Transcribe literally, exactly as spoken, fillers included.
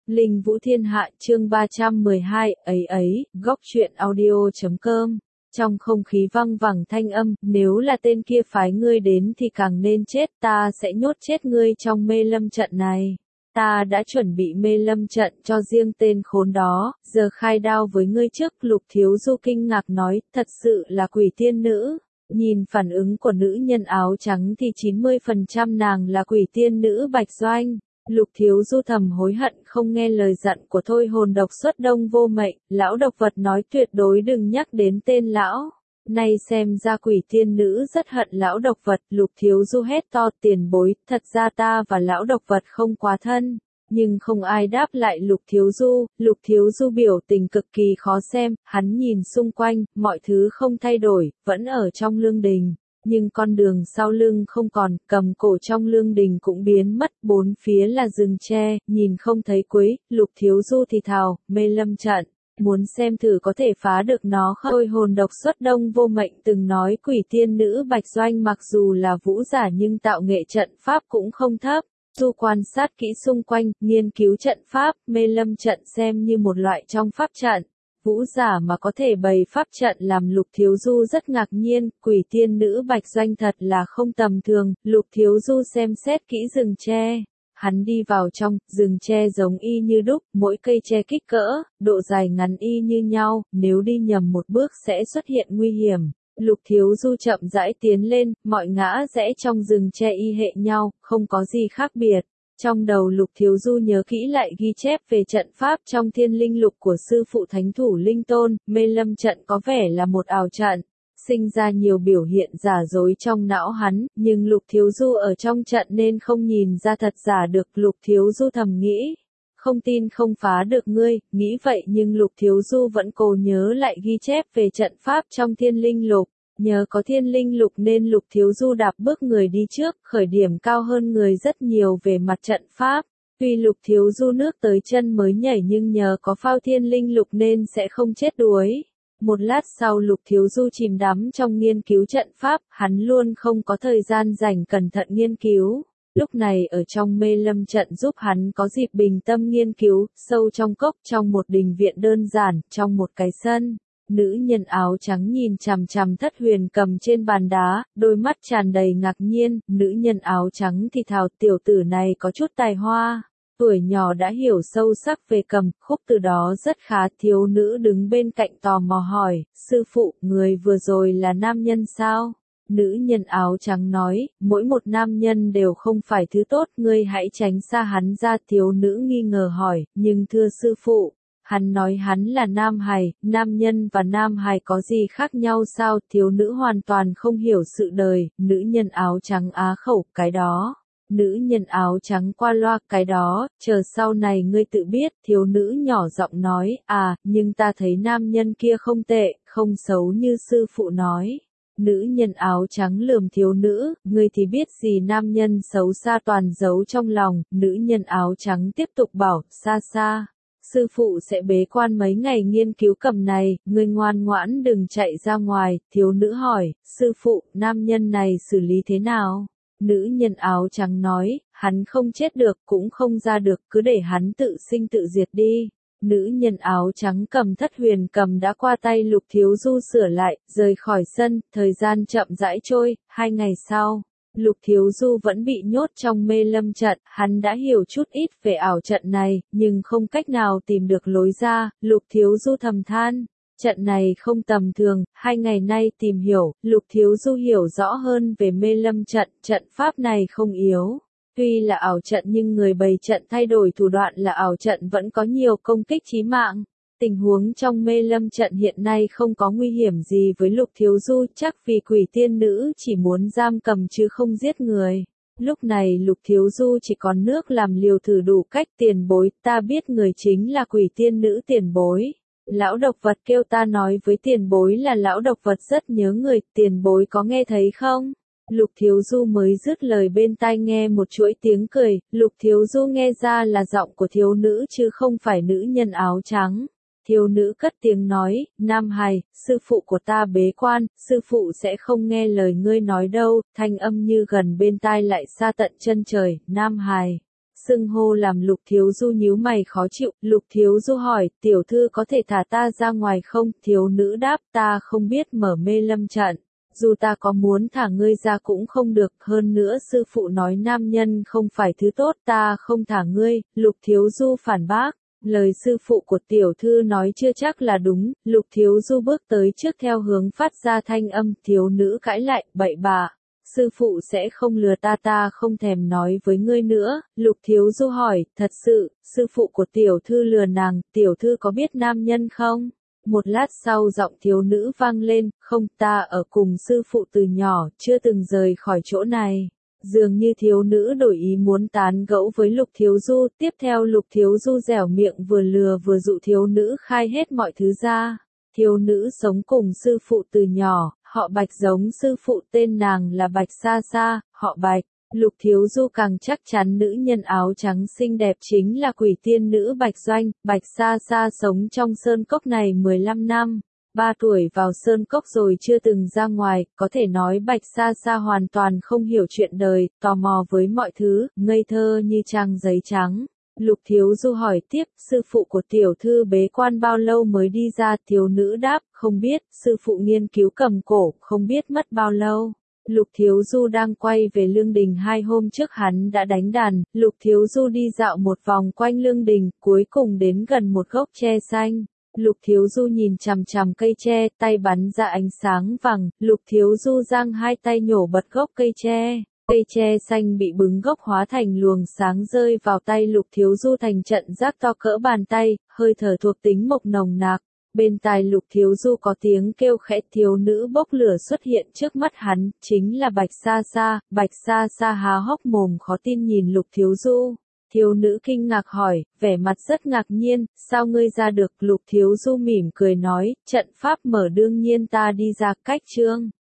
Linh Vũ Thiên Hạ chương ba trăm mười hai, ấy ấy, góc truyện audio.com. Trong không khí văng vẳng thanh âm, nếu là tên kia phái ngươi đến thì càng nên chết, ta sẽ nhốt chết ngươi trong mê lâm trận này. Ta đã chuẩn bị mê lâm trận cho riêng tên khốn đó, giờ khai đao với ngươi trước. Lục Thiếu Du kinh ngạc nói, thật sự là quỷ tiên nữ. Nhìn phản ứng của nữ nhân áo trắng thì chín mươi phần trăm nàng là quỷ tiên nữ Bạch Doanh. Lục Thiếu Du thầm hối hận không nghe lời dặn của thôi hồn độc xuất đông vô mệnh, lão độc vật nói tuyệt đối đừng nhắc đến tên lão. Nay xem ra quỷ tiên nữ rất hận lão độc vật. Lục Thiếu Du hét to, tiền bối, thật ra ta và lão độc vật không quá thân. Nhưng không ai đáp lại Lục Thiếu Du. Lục Thiếu Du biểu tình cực kỳ khó xem, hắn nhìn xung quanh, mọi thứ không thay đổi, vẫn ở trong lương đình. Nhưng con đường sau lưng không còn, cầm cổ trong lương đình cũng biến mất, bốn phía là rừng tre, nhìn không thấy cuối. Lục Thiếu Du thì thào, mê lâm trận, muốn xem thử có thể phá được nó không? Thôi hồn độc xuất đông vô mệnh từng nói quỷ tiên nữ Bạch Doanh mặc dù là vũ giả nhưng tạo nghệ trận pháp cũng không thấp. Du quan sát kỹ xung quanh, nghiên cứu trận pháp, mê lâm trận xem như một loại trong pháp trận. Vũ giả mà có thể bày pháp trận làm Lục Thiếu Du rất ngạc nhiên, quỷ tiên nữ Bạch Doanh thật là không tầm thường. Lục Thiếu Du xem xét kỹ rừng tre. Hắn đi vào trong, rừng tre giống y như đúc, mỗi cây tre kích cỡ, độ dài ngắn y như nhau, nếu đi nhầm một bước sẽ xuất hiện nguy hiểm. Lục Thiếu Du chậm rãi tiến lên, mọi ngã rẽ trong rừng tre y hệ nhau, không có gì khác biệt. Trong đầu Lục Thiếu Du nhớ kỹ lại ghi chép về trận pháp trong thiên linh lục của sư phụ thánh thủ linh tôn, mê lâm trận có vẻ là một ảo trận, sinh ra nhiều biểu hiện giả dối trong não hắn, nhưng Lục Thiếu Du ở trong trận nên không nhìn ra thật giả được. Lục Thiếu Du thầm nghĩ, không tin không phá được ngươi, nghĩ vậy nhưng Lục Thiếu Du vẫn cố nhớ lại ghi chép về trận pháp trong thiên linh lục. Nhờ có thiên linh lục nên Lục Thiếu Du đạp bước người đi trước, khởi điểm cao hơn người rất nhiều về mặt trận pháp. Tuy Lục Thiếu Du nước tới chân mới nhảy nhưng nhờ có phao thiên linh lục nên sẽ không chết đuối. Một lát sau Lục Thiếu Du chìm đắm trong nghiên cứu trận pháp, hắn luôn không có thời gian dành cẩn thận nghiên cứu. Lúc này ở trong mê lâm trận giúp hắn có dịp bình tâm nghiên cứu, sâu trong cốc, trong một đình viện đơn giản, trong một cái sân. Nữ nhân áo trắng nhìn chằm chằm Thất Huyền Cầm trên bàn đá, đôi mắt tràn đầy ngạc nhiên. Nữ nhân áo trắng thì thào, tiểu tử này có chút tài hoa, tuổi nhỏ đã hiểu sâu sắc về cầm, khúc từ đó rất khá. Thiếu nữ đứng bên cạnh tò mò hỏi, sư phụ, người vừa rồi là nam nhân sao? Nữ nhân áo trắng nói, mỗi một nam nhân đều không phải thứ tốt, ngươi hãy tránh xa hắn ra. Thiếu nữ nghi ngờ hỏi, nhưng thưa sư phụ, hắn nói hắn là nam hài, nam nhân và nam hài có gì khác nhau sao? Thiếu nữ hoàn toàn không hiểu sự đời. Nữ nhân áo trắng á khẩu, cái đó. Nữ nhân áo trắng qua loa, cái đó, chờ sau này ngươi tự biết. Thiếu nữ nhỏ giọng nói, à, nhưng ta thấy nam nhân kia không tệ, không xấu như sư phụ nói. Nữ nhân áo trắng lườm thiếu nữ, ngươi thì biết gì, nam nhân xấu xa toàn giấu trong lòng. Nữ nhân áo trắng tiếp tục bảo, xa xa. Sư phụ sẽ bế quan mấy ngày nghiên cứu cầm này, ngươi ngoan ngoãn đừng chạy ra ngoài. Thiếu nữ hỏi, sư phụ, nam nhân này xử lý thế nào? Nữ nhân áo trắng nói, hắn không chết được, cũng không ra được, cứ để hắn tự sinh tự diệt đi. Nữ nhân áo trắng cầm Thất Huyền Cầm đã qua tay Lục Thiếu Du sửa lại, rời khỏi sân. Thời gian chậm rãi trôi, hai ngày sau. Lục Thiếu Du vẫn bị nhốt trong mê lâm trận, hắn đã hiểu chút ít về ảo trận này, nhưng không cách nào tìm được lối ra. Lục Thiếu Du thầm than, trận này không tầm thường. Hai ngày nay tìm hiểu, Lục Thiếu Du hiểu rõ hơn về mê lâm trận, trận pháp này không yếu. Tuy là ảo trận nhưng người bày trận thay đổi thủ đoạn là ảo trận vẫn có nhiều công kích chí mạng. Tình huống trong mê lâm trận hiện nay không có nguy hiểm gì với Lục Thiếu Du, chắc vì quỷ tiên nữ chỉ muốn giam cầm chứ không giết người. Lúc này Lục Thiếu Du chỉ còn nước làm liều thử đủ cách. Tiền bối, ta biết người chính là quỷ tiên nữ. Tiền bối, lão độc vật kêu ta nói với tiền bối là lão độc vật rất nhớ người, tiền bối có nghe thấy không? Lục Thiếu Du mới dứt lời bên tai nghe một chuỗi tiếng cười. Lục Thiếu Du nghe ra là giọng của thiếu nữ chứ không phải nữ nhân áo trắng. Thiếu nữ cất tiếng nói, nam hài, sư phụ của ta bế quan, sư phụ sẽ không nghe lời ngươi nói đâu. Thanh âm như gần bên tai lại xa tận chân trời, nam hài. xưng hô làm Lục Thiếu Du nhíu mày khó chịu. Lục Thiếu Du hỏi, tiểu thư có thể thả ta ra ngoài không? Thiếu nữ đáp, ta không biết mở mê lâm trận. Dù ta có muốn thả ngươi ra cũng không được, hơn nữa sư phụ nói nam nhân không phải thứ tốt, ta không thả ngươi. Lục Thiếu Du phản bác. Lời sư phụ của tiểu thư nói chưa chắc là đúng. Lục Thiếu Du bước tới trước theo hướng phát ra thanh âm. Thiếu nữ cãi lại, bậy bạ. Sư phụ sẽ không lừa ta, ta không thèm nói với ngươi nữa. Lục Thiếu Du hỏi, thật sự, sư phụ của tiểu thư lừa nàng, tiểu thư có biết nam nhân không? Một lát sau giọng thiếu nữ vang lên, không, ta ở cùng sư phụ từ nhỏ, chưa từng rời khỏi chỗ này. Dường như thiếu nữ đổi ý muốn tán gẫu với Lục Thiếu Du, tiếp theo Lục Thiếu Du dẻo miệng vừa lừa vừa dụ thiếu nữ khai hết mọi thứ ra. Thiếu nữ sống cùng sư phụ từ nhỏ, họ Bạch giống sư phụ, tên nàng là Bạch Sa Sa, họ Bạch. Lục Thiếu Du càng chắc chắn nữ nhân áo trắng xinh đẹp chính là quỷ tiên nữ Bạch Doanh. Bạch Sa Sa sống trong sơn cốc này mười lăm năm. ba tuổi vào sơn cốc rồi chưa từng ra ngoài, có thể nói Bạch Sa Sa hoàn toàn không hiểu chuyện đời, tò mò với mọi thứ, ngây thơ như trang giấy trắng. Lục Thiếu Du hỏi tiếp, sư phụ của tiểu thư bế quan bao lâu mới đi ra? Thiếu nữ đáp, không biết, sư phụ nghiên cứu cầm cổ, không biết mất bao lâu. Lục Thiếu Du đang quay về Lương Đình, hai hôm trước hắn đã đánh đàn. Lục Thiếu Du đi dạo một vòng quanh Lương Đình, cuối cùng đến gần một gốc tre xanh. Lục Thiếu Du nhìn chằm chằm cây tre, tay bắn ra ánh sáng vàng. Lục Thiếu Du giang hai tay nhổ bật gốc cây tre. Cây tre xanh bị bứng gốc hóa thành luồng sáng rơi vào tay Lục Thiếu Du thành trận rác to cỡ bàn tay, hơi thở thuộc tính mộc nồng nặc. Bên tai Lục Thiếu Du có tiếng kêu khẽ, thiếu nữ bốc lửa xuất hiện trước mắt hắn, chính là Bạch Sa Sa. Bạch Sa Sa há hốc mồm khó tin nhìn Lục Thiếu Du. Thiếu nữ kinh ngạc hỏi, vẻ mặt rất ngạc nhiên, sao ngươi ra được? Lục Thiếu Du mỉm cười nói, trận pháp mở đương nhiên ta đi ra, cách chương.